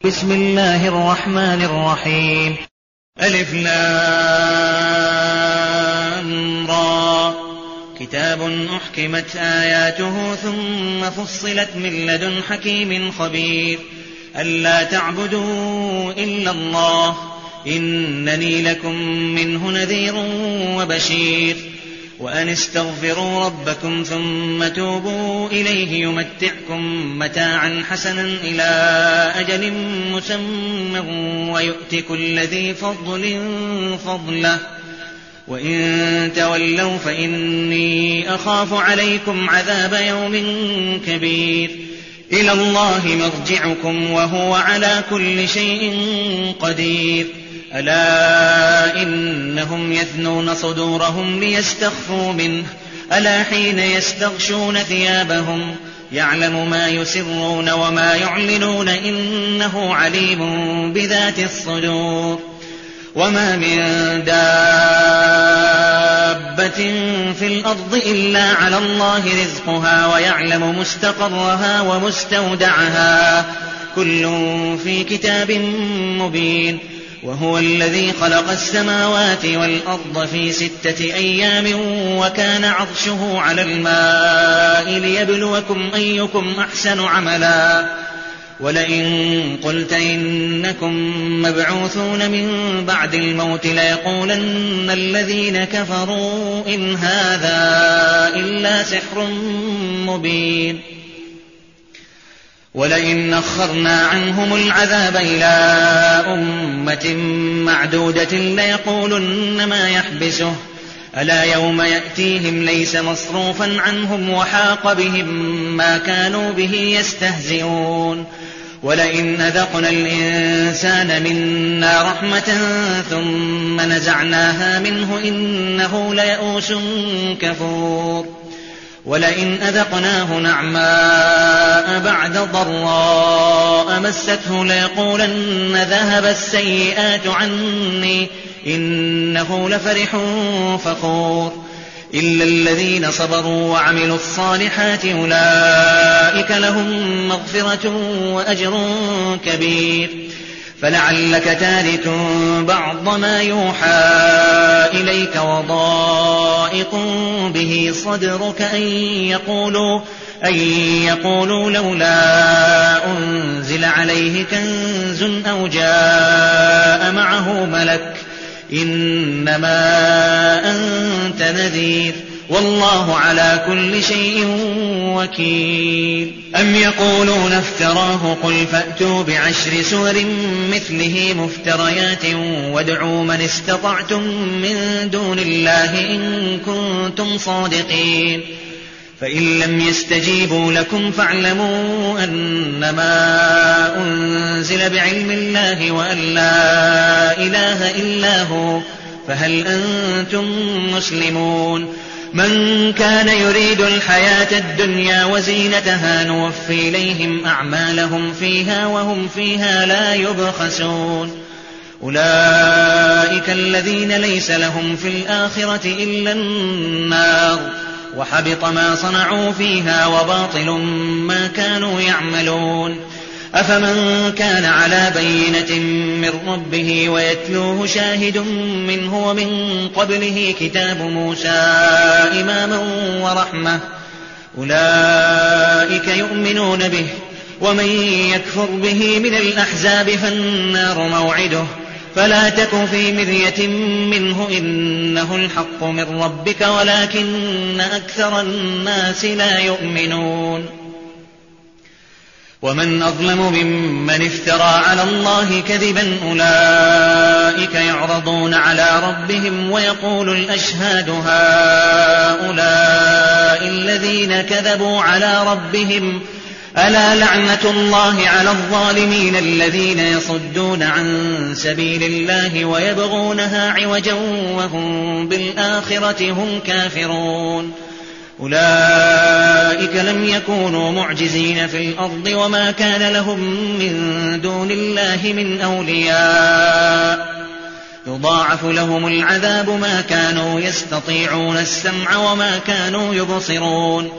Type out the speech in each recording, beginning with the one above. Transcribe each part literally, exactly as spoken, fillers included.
بسم الله الرحمن الرحيم. ألف لام را. كتاب أحكمت آياته ثم فصلت من لدن حكيم خبير. ألا تعبدوا إلا الله إنني لكم منه نذير وبشير. وأن استغفروا ربكم ثم توبوا إليه يمتعكم متاعا حسنا إلى أجل مسمى ويؤت كل ذي فضل فضله وإن تولوا فإني أخاف عليكم عذاب يوم كبير. إلى الله مرجعكم وهو على كل شيء قدير. ألا إنهم يثنون صدورهم ليستخفوا منه ألا حين يستغشون ثيابهم يعلم ما يسرون وما يعلنون إنه عليم بذات الصدور. وما من دابة في الأرض إلا على الله رزقها ويعلم مستقرها ومستودعها كل في كتاب مبين. وهو الذي خلق السماوات والأرض في ستة أيام وكان عرشه على الماء ليبلوكم أيكم أحسن عملا. ولئن قلت إنكم مبعوثون من بعد الموت ليقولن الذين كفروا إن هذا إلا سحر مبين. ولئن أخرنا عنهم العذاب إلى أمة معدودة ليقولن ما يحبسه ألا يوم يأتيهم ليس مصروفا عنهم وحاق بهم ما كانوا به يستهزئون. ولئن أذقنا الإنسان منا رحمة ثم نزعناها منه إنه ليئوس كفور. ولئن أذقناه نعماء بعد ضراء مسته ليقولن ذهب السيئات عني إنه لفرح فخور. إلا الذين صبروا وعملوا الصالحات أولئك لهم مغفرة وأجر كبير. فلعلك تارك بعض ما يوحى إليك وضائق به صدرك أن يقولوا, أن يقولوا لولا أنزل عليه كنز أو جاء معه ملك إنما أنت نذير والله على كل شيء وكيل. أم يقولون افتراه قل فأتوا بعشر سور مثله مفتريات وادعوا من استطعتم من دون الله إن كنتم صادقين. فإن لم يستجيبوا لكم فاعلموا أنما أنزل بعلم الله وأن لا إله إلا هو فهل أنتم مسلمون. من كان يريد الحياة الدنيا وزينتها نوفي إليهم أعمالهم فيها وهم فيها لا يبخسون. أولئك الذين ليس لهم في الآخرة إلا النار وحبط ما صنعوا فيها وباطل ما كانوا يعملون. أفمن كان على بينة من ربه ويتلوه شاهد منه ومن قبله كتاب موسى إماما ورحمة أولئك يؤمنون به. ومن يكفر به من الأحزاب فالنار موعده فلا تك في مرية منه إنه الحق من ربك ولكن أكثر الناس لا يؤمنون. ومن أظلم ممن افترى على الله كذبا أولئك يعرضون على ربهم ويقول الأشهاد هؤلاء الذين كذبوا على ربهم ألا لعنة الله على الظالمين الذين يصدون عن سبيل الله ويبغونها عوجا وهم بالآخرة هم كافرون. أولئك لم يكونوا معجزين في الأرض وما كان لهم من دون الله من أولياء يضاعف لهم العذاب ما كانوا يستطيعون السمع وما كانوا يبصرون.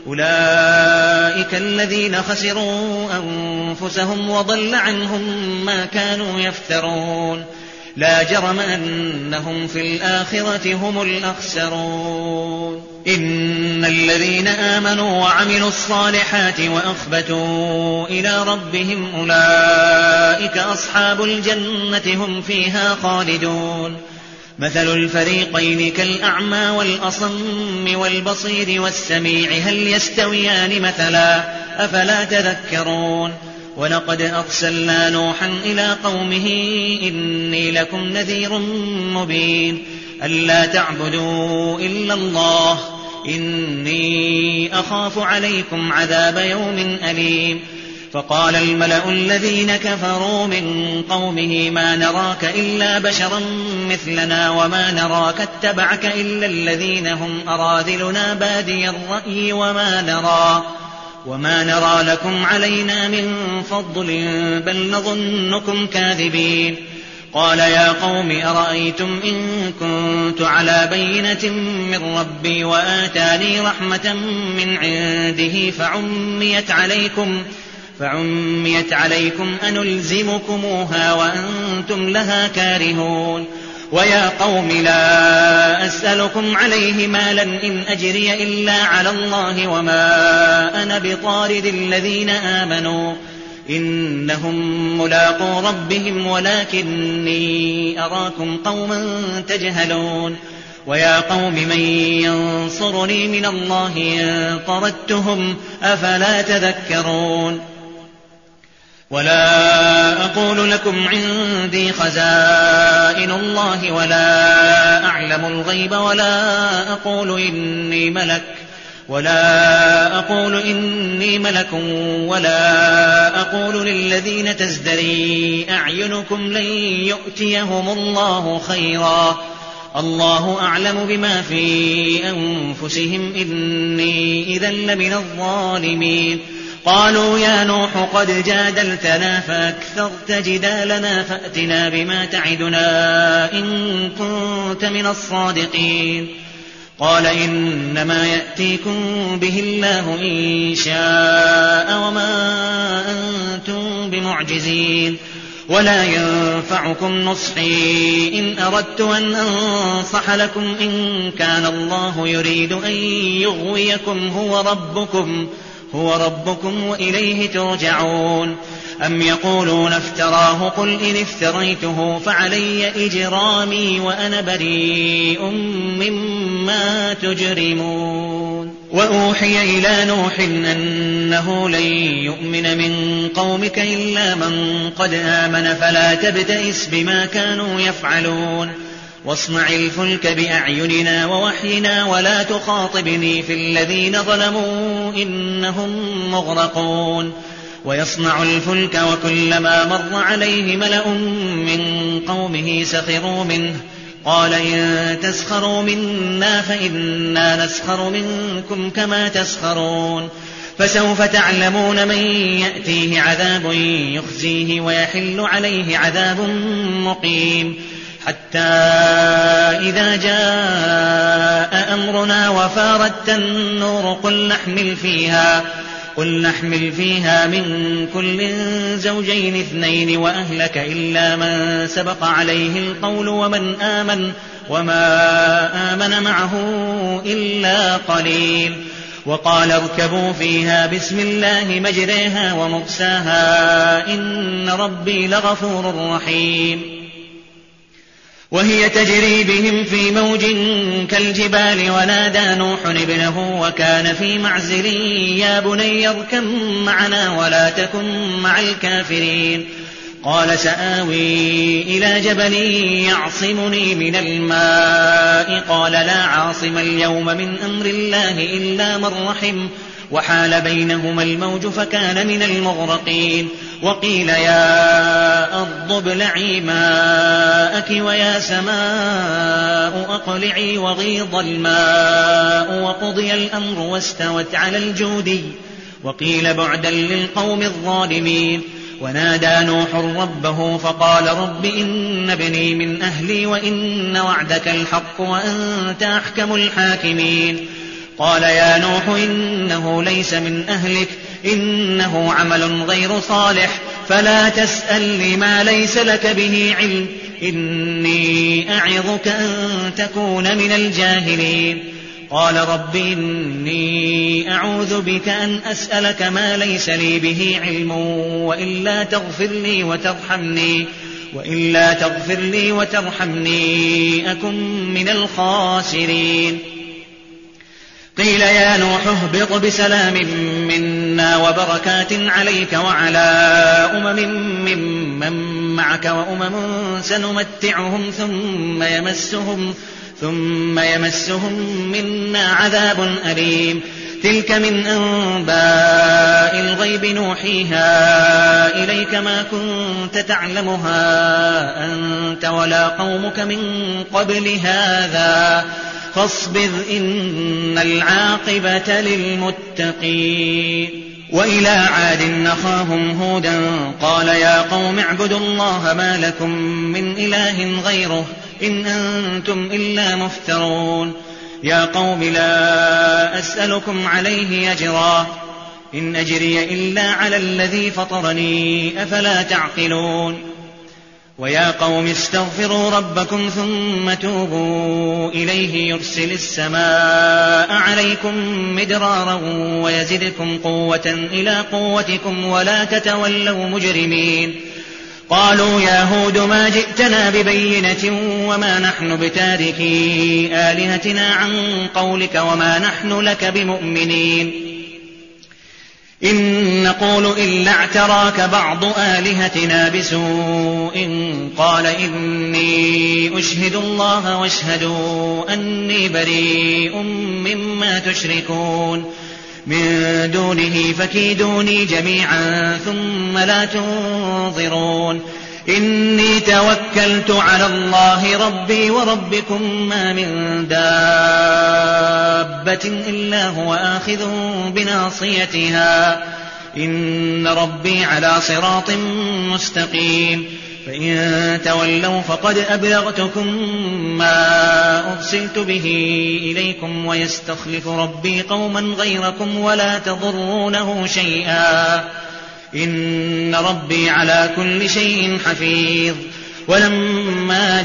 أولئك الذين خسروا أنفسهم وضل عنهم ما كانوا يفترون لا جرم أنهم في الآخرة هم الأخسرون إن الذين آمنوا وعملوا الصالحات وأخبتوا إلى ربهم أولئك أصحاب الجنة هم فيها خالدون مثل الفريقين كالأعمى والأصم والبصير والسميع هل يستويان مثلا أفلا تذكرون ولقد أرسلنا نوحا إلى قومه إني لكم نذير مبين ألا تعبدوا إلا الله إني أخاف عليكم عذاب يوم أليم فقال الملأ الذين كفروا من قومه ما نراك إلا بشرا مثلنا وما نراك اتبعك إلا الذين هم أراذلنا بادي الرأي وما نرى وما نرى لكم علينا من فضل بل نظنكم كاذبين قال يا قوم أرأيتم إن كنت على بينة من ربي وآتاني رحمة من عنده فعميت عليكم فعميت عليكم أنلزمكموها وأنتم لها كارهون ويا قوم لا أسألكم عليه مالا إن أجري إلا على الله وما أنا بطارد الذين آمنوا إنهم ملاقو ربهم ولكني أراكم قوما تجهلون ويا قوم من ينصرني من الله إن طردتهم أفلا تذكرون ولا أقول لكم عندي خزائن الله ولا أعلم الغيب ولا أقول إني ملك ولا أقول إني ملك ولا أقول للذين تزدري أعينكم لن يؤتيهم الله خيرا الله أعلم بما في أنفسهم إني إذا لمن الظالمين قالوا يا نوح قد جادلتنا فأكثرت جدالنا فأتنا بما تعدنا إن كنت من الصادقين قال إنما يأتيكم به الله إن شاء وما أنتم بمعجزين ولا ينفعكم نصحي إن أردت أن أنصح لكم إن كان الله يريد أن يغويكم هو ربكم هو ربكم وإليه ترجعون أم يقولون افتراه قل إن افتريته فعلي إجرامي وأنا بريء مما تجرمون وأوحي إلى نوح أنه لن يؤمن من قومك إلا من قد آمن فلا تبتئس بما كانوا يفعلون واصنع الفلك بأعيننا ووحينا ولا تخاطبني في الذين ظلموا إنهم مغرقون ويصنع الفلك وكلما مر عليه ملأ من قومه سخروا منه قال إن تسخروا منا فإنا نسخر منكم كما تسخرون فسوف تعلمون من يأتيه عذاب يخزيه ويحل عليه عذاب مقيم حتى إذا جاء أمرنا وفارت النور قل نحمل فيها قل نحمل فيها من كل زوجين اثنين وأهلك إلا من سبق عليه القول ومن آمن وما آمن معه إلا قليل وقال اركبوا فيها بسم الله مجريها ومرساها إن ربي لغفور رحيم وهي تجري بهم في موج كالجبال ونادى نوح ابنه وكان في معزل يا بني اركب معنا ولا تكن مع الكافرين قال سآوي إلى جبل يعصمني من الماء قال لا عاصم اليوم من أمر الله إلا من رحم وحال بينهما الموج فكان من المغرقين وقيل يا أرض ابلعي ماءك ويا سماء أقلعي وغيض الماء وقضي الأمر واستوت على الجودي وقيل بعدا للقوم الظالمين ونادى نوح ربه فقال رب إن ابني من أهلي وإن وعدك الحق وأنت أحكم الحاكمين قال يا نوح إنه ليس من أهلك إنه عمل غير صالح فلا تسأل لما ليس لك به علم إني أعظك أن تكون من الجاهلين. قال رب إني أعوذ بك أن أسألك ما ليس لي به علم وإلا تغفر لي وترحمني وإلا تغفر لي وترحمني أكن من الخاسرين. قيل يا نوح اهبط بسلام منا وبركات عليك وعلى أمم ممن معك وأمم سنمتعهم ثم يمسهم ثم يمسهم منا عذاب أليم. تلك من أنباء الغيب نوحيها إليك ما كنت تعلمها أنت ولا قومك من قبل هذا فاصبر إن العاقبة للمتقين. وإلى عاد أخاهم هودا قال يا قوم اعبدوا الله ما لكم من إله غيره إن أنتم إلا مفترون. يا قوم لا أسألكم عليه أجرا إن أجري إلا على الذي فطرني أفلا تعقلون. ويا قوم استغفروا ربكم ثم توبوا إليه يرسل السماء عليكم مدرارا ويزدكم قوة إلى قوتكم ولا تتولوا مجرمين. قالوا يا هود ما جئتنا ببينة وما نحن بتاركي آلهتنا عن قولك وما نحن لك بمؤمنين إن نقول إلا اعتراك بعض آلهتنا بسوء. قال إني أشهد الله واشهدوا أني بريء مما تشركون من دونه فكيدوني جميعا ثم لا تنظرون. إني توكلت على الله ربي وربكم ما من دابة إلا هو آخذ بناصيتها إن ربي على صراط مستقيم. فإن تولوا فقد أبلغتكم ما أرسلت به إليكم ويستخلف ربي قوما غيركم ولا تضرونه شيئا إن ربي على كل شيء حفيظ. ولما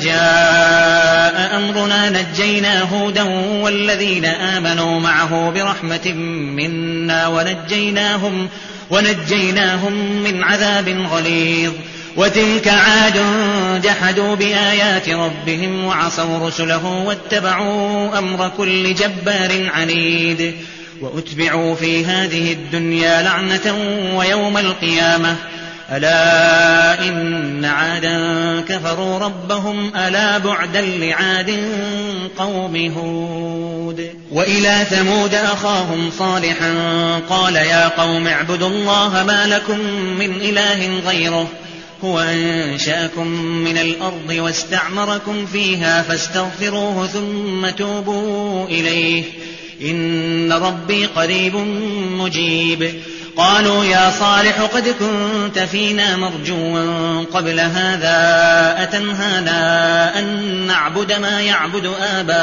جاء أمرنا نجينا هودا والذين آمنوا معه برحمة منا ونجيناهم, ونجيناهم من عذاب غليظ. وتلك عاد جحدوا بآيات ربهم وعصوا رسله واتبعوا أمر كل جبار عنيد. وأتبعوا في هذه الدنيا لعنة ويوم القيامة ألا إن عادا كفروا ربهم ألا بعدا لعاد قوم هود. وإلى ثمود أخاهم صالحا قال يا قوم اعبدوا الله ما لكم من إله غيره هو أنشأكم من الأرض واستعمركم فيها فاستغفروه ثم توبوا إليه إن ربي قريب مجيب. قالوا يا صالح قد كنت فينا مرجوا قبل هذا أتنهانا أن نعبد ما يعبد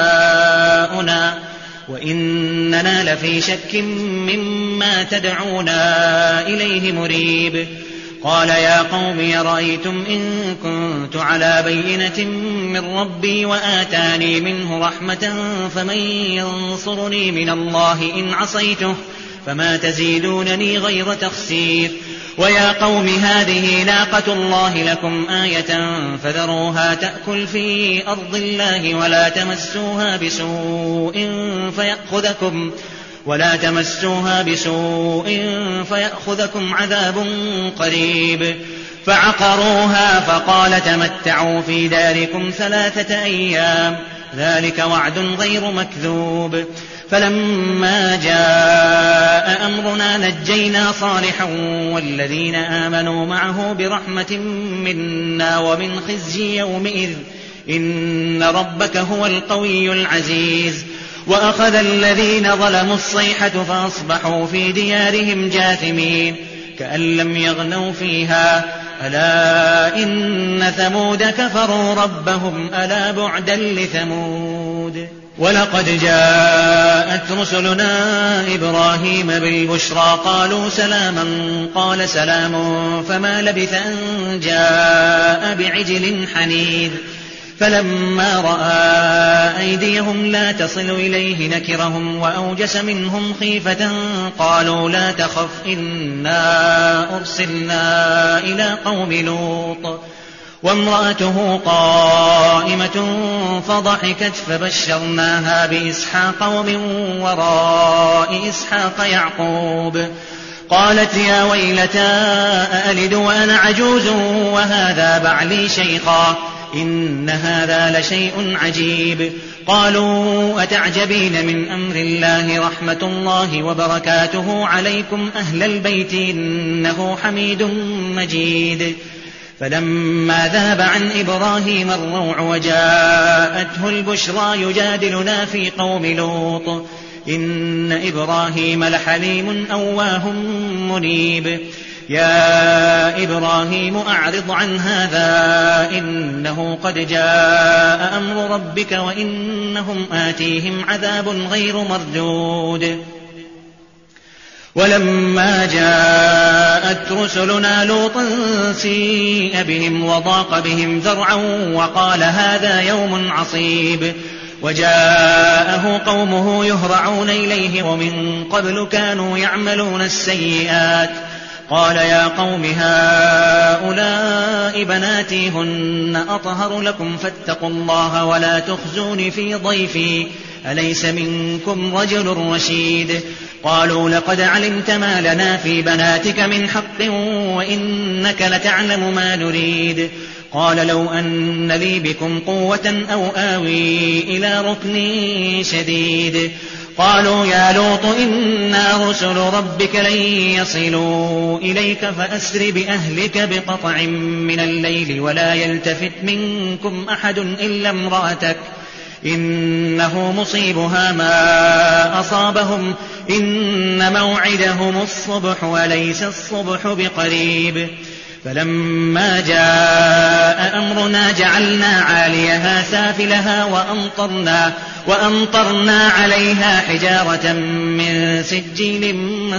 آباؤنا وإننا لفي شك مما تدعونا إليه مريب. قال يا قوم رأيتم إن كنت على بينة من ربي وآتاني منه رحمة فمن ينصرني من الله إن عصيته فما تزيدونني غير تخسير. ويا قوم هذه ناقة الله لكم آية فذروها تأكل في أرض الله ولا تمسوها بسوء فيأخذكم ولا تمسوها بسوء فيأخذكم عذاب قريب. فعقروها فقال تمتعوا في داركم ثلاثة أيام ذلك وعد غير مكذوب. فلما جاء أمرنا نجينا صالحا والذين آمنوا معه برحمة منا ومن خزي يومئذ إن ربك هو القوي العزيز. وأخذ الذين ظلموا الصيحة فأصبحوا في ديارهم جاثمين كأن لم يغنوا فيها ألا إن ثمود كفروا ربهم ألا بعدا لثمود. ولقد جاءت رسلنا إبراهيم بالبشرى قالوا سلاما قال سلام فما لبث أن جاء بعجل حنيذ فلما رأى أيديهم لا تصل إليه نكرهم وأوجس منهم خيفة قالوا لا تخف إنا أرسلنا إلى قوم لوط وامرأته قائمة فضحكت فبشرناها بإسحاق ومن وراء إسحاق يعقوب قالت يا ويلتى أألد وأنا عجوز وهذا بعلي شيخا إن هذا لشيء عجيب قالوا أتعجبين من أمر الله رحمة الله وبركاته عليكم أهل البيت إنه حميد مجيد فلما ذهب عن إبراهيم الروع وجاءته البشرى يجادلنا في قوم لوط إن إبراهيم لحليم أواه منيب يا إبراهيم أعرض عن هذا إنه قد جاء أمر ربك وإنهم آتيهم عذاب غير مردود ولما جاءت رسلنا لوطا سيء بهم وضاق بهم ذرعا وقال هذا يوم عصيب وجاءه قومه يهرعون إليه ومن قبل كانوا يعملون السيئات قال يا قوم هؤلاء بناتي هن أطهر لكم فاتقوا الله ولا تخزوني في ضيفي أليس منكم رجل رشيد قالوا لقد علمت ما لنا في بناتك من حق وإنك لتعلم ما نريد قال لو أن لي بكم قوة أو آوي إلى ركن شديد قالوا يا لوط إنا رسل ربك لن يصلوا إليك فأسر بأهلك بقطع من الليل ولا يلتفت منكم أحد إلا امرأتك إنه مصيبها ما أصابهم إن موعدهم الصبح وليس الصبح بقريب فلما جاء أمرنا جعلنا عاليها سافلها وأمطرنا, وأمطرنا عليها حجارة من سجيل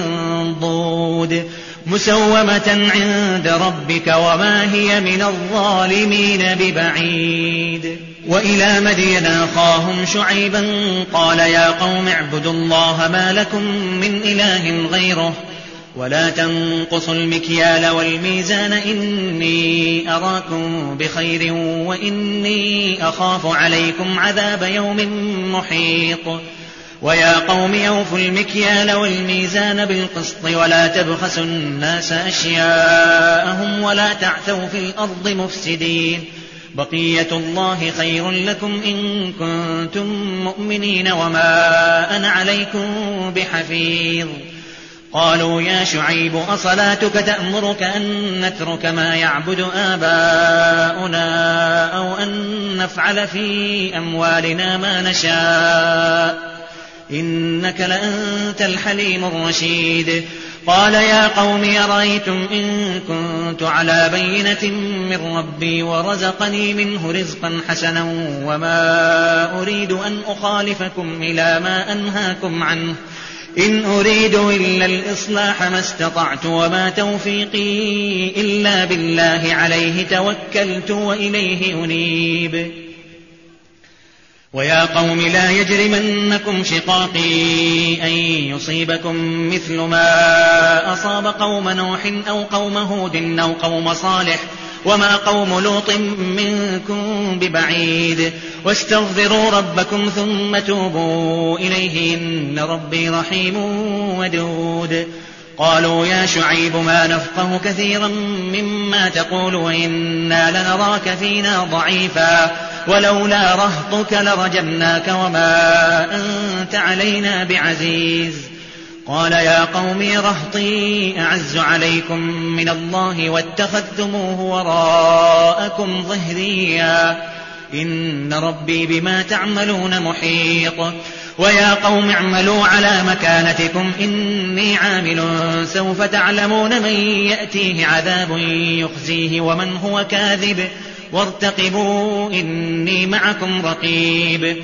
منضود مسومة عند ربك وما هي من الظالمين ببعيد وإلى مدين أخاهم شعيبا قال يا قوم اعبدوا الله ما لكم من إله غيره ولا تنقصوا المكيال والميزان إني أراكم بخير وإني أخاف عليكم عذاب يوم محيط ويا قوم أوفوا المكيال والميزان بالقسط ولا تبخسوا الناس أشياءهم ولا تعثوا في الأرض مفسدين بقية الله خير لكم إن كنتم مؤمنين وما أنا عليكم بحفيظ قالوا يا شعيب أصلاتك تأمرك أن نترك ما يعبد آباؤنا أو أن نفعل في أموالنا ما نشاء إنك لأنت الحليم الرشيد قال يا قوم أرأيتم إن كنت على بينة من ربي ورزقني منه رزقا حسنا وما أريد أن أخالفكم إلى ما أنهاكم عنه إن أريد إلا الإصلاح ما استطعت وما توفيقي إلا بالله عليه توكلت وإليه أنيب ويا قوم لا يجرمنكم شقاقي أن يصيبكم مثل ما أصاب قوم نوح أو قوم هود أو قوم صالح وما قوم لوط منكم ببعيد واستغفروا ربكم ثم توبوا إليه إن ربي رحيم ودود قالوا يا شعيب ما نفقه كثيرا مما تقول وإنا لنراك فينا ضعيفا ولولا رهطك لرجمناك وما أنت علينا بعزيز قال يا قوم رهطي أعز عليكم من الله واتخذتموه وراءكم ظهريا إن ربي بما تعملون محيط ويا قوم اعملوا على مكانتكم إني عامل سوف تعلمون من يأتيه عذاب يخزيه ومن هو كاذب وارتقبوا إني معكم رقيب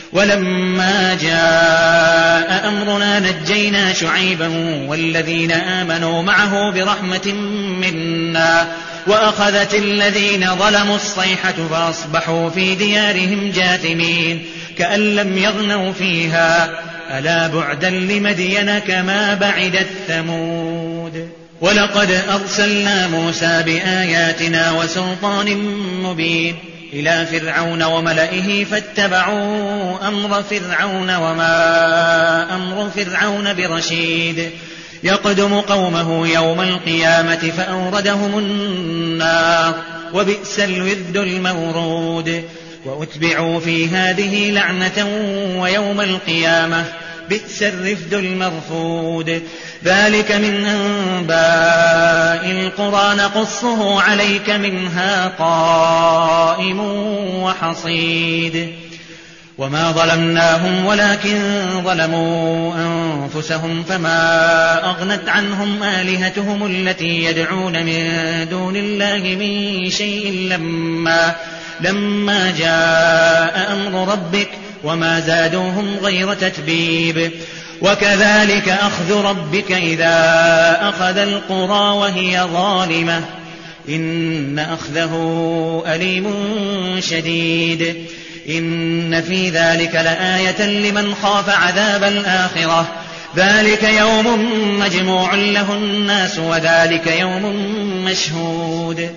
ولما جاء أمرنا نجينا شعيبا والذين آمنوا معه برحمة منا وأخذت الذين ظلموا الصيحة فأصبحوا في ديارهم جاثمين كأن لم يغنوا فيها ألا بعدا لمدين كما بعدت ثمود. ولقد أرسلنا موسى بآياتنا وسلطان مبين إلى فرعون وملئه فاتبعوا أمر فرعون وما أمر فرعون برشيد يقدم قومه يوم القيامة فأوردهم النار وبئس الورد المورود وأتبعوا في هذه لعنة ويوم القيامة بئس الرفد المرفود. ذلك من أنباء القرى نقصه عليك منها قائم وحصيد. وما ظلمناهم ولكن ظلموا أنفسهم فما أغنت عنهم آلهتهم التي يدعون من دون الله من شيء لما, لما جاء أمر ربك وما زادوهم غير تتبيب. وكذلك أخذ ربك إذا أخذ القرى وهي ظالمة إن أخذه أليم شديد. إن في ذلك لآية لمن خاف عذاب الآخرة ذلك يوم مجموع له الناس وذلك يوم مشهود.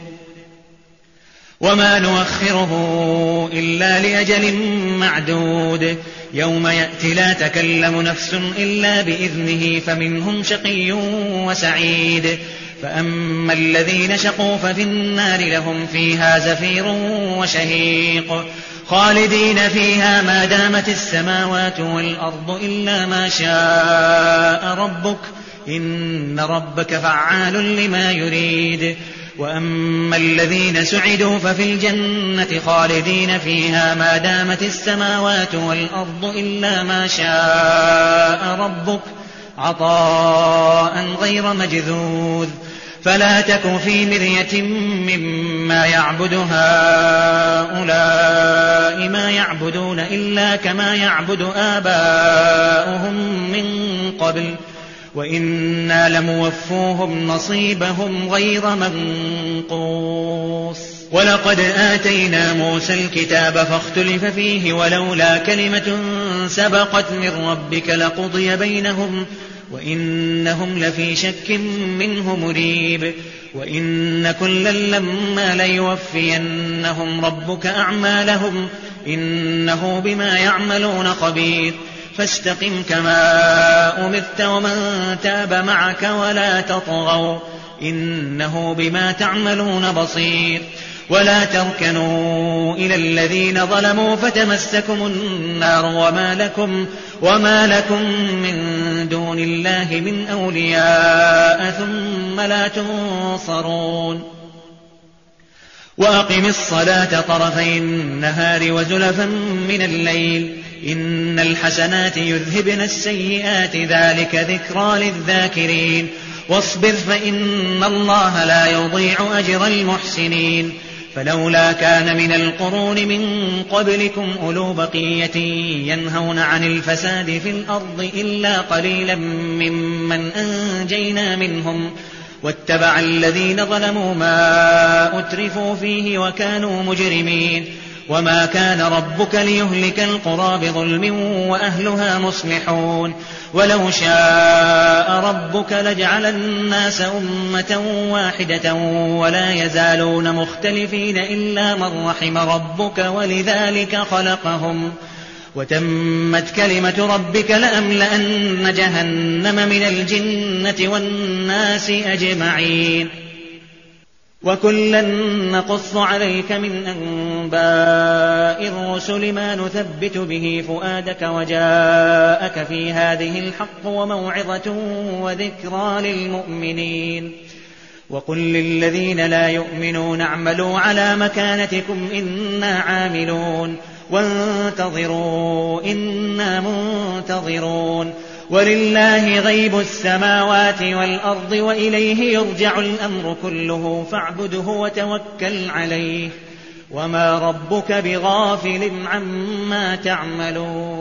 وما نؤخره إلا لأجل معدود يوم يأتي لا تكلم نفس إلا بإذنه فمنهم شقي وسعيد. فأما الذين شقوا ففي النار لهم فيها زفير وشهيق خالدين فيها ما دامت السماوات والأرض إلا ما شاء ربك إن ربك فعال لما يريد. وأما الذين سعدوا ففي الجنة خالدين فيها ما دامت السماوات والأرض إلا ما شاء ربك عطاء غير مجذوذ. فلا تك في مرية مما يعبد هؤلاء ما يعبدون إلا كما يعبد آباؤهم من قبل وإنا لموفوهم نصيبهم غير منقوص. ولقد آتينا موسى الكتاب فاختلف فيه ولولا كلمة سبقت من ربك لقضي بينهم وإنهم لفي شك منه مريب. وإن كلا لما ليوفينهم ربك أعمالهم إنه بما يعملون خبير. فاستقم كما أمرت ومن تاب معك ولا تطغوا إنه بما تعملون بصير. ولا تركنوا إلى الذين ظلموا فتمسكم النار وما لكم, وما لكم من دون الله من أولياء ثم لا تنصرون. وأقم الصلاة طرفي النهار وزلفا من الليل إن الحسنات يذهبن السيئات ذلك ذكرى للذاكرين. واصبر فإن الله لا يضيع أجر المحسنين. فلولا كان من القرون من قبلكم أولو بقية ينهون عن الفساد في الأرض إلا قليلا ممن أنجينا منهم واتبع الذين ظلموا ما أترفوا فيه وكانوا مجرمين. وما كان ربك ليهلك القرى بظلم وأهلها مصلحون. ولو شاء ربك لجعل الناس أمة واحدة ولا يزالون مختلفين إلا من رحم ربك ولذلك خلقهم وتمت كلمة ربك لأملأن جهنم من الجنة والناس أجمعين. وكلا نقص عليك من أنباء الرسل ما نثبت به فؤادك وجاءك في هذه الحق وموعظة وذكرى للمؤمنين. وقل للذين لا يؤمنون اعملوا على مكانتكم إنا عاملون وانتظروا إنا منتظرون. ولله غيب السماوات والأرض وإليه يرجع الأمر كله فاعبده وتوكل عليه وما ربك بغافل عما تعملون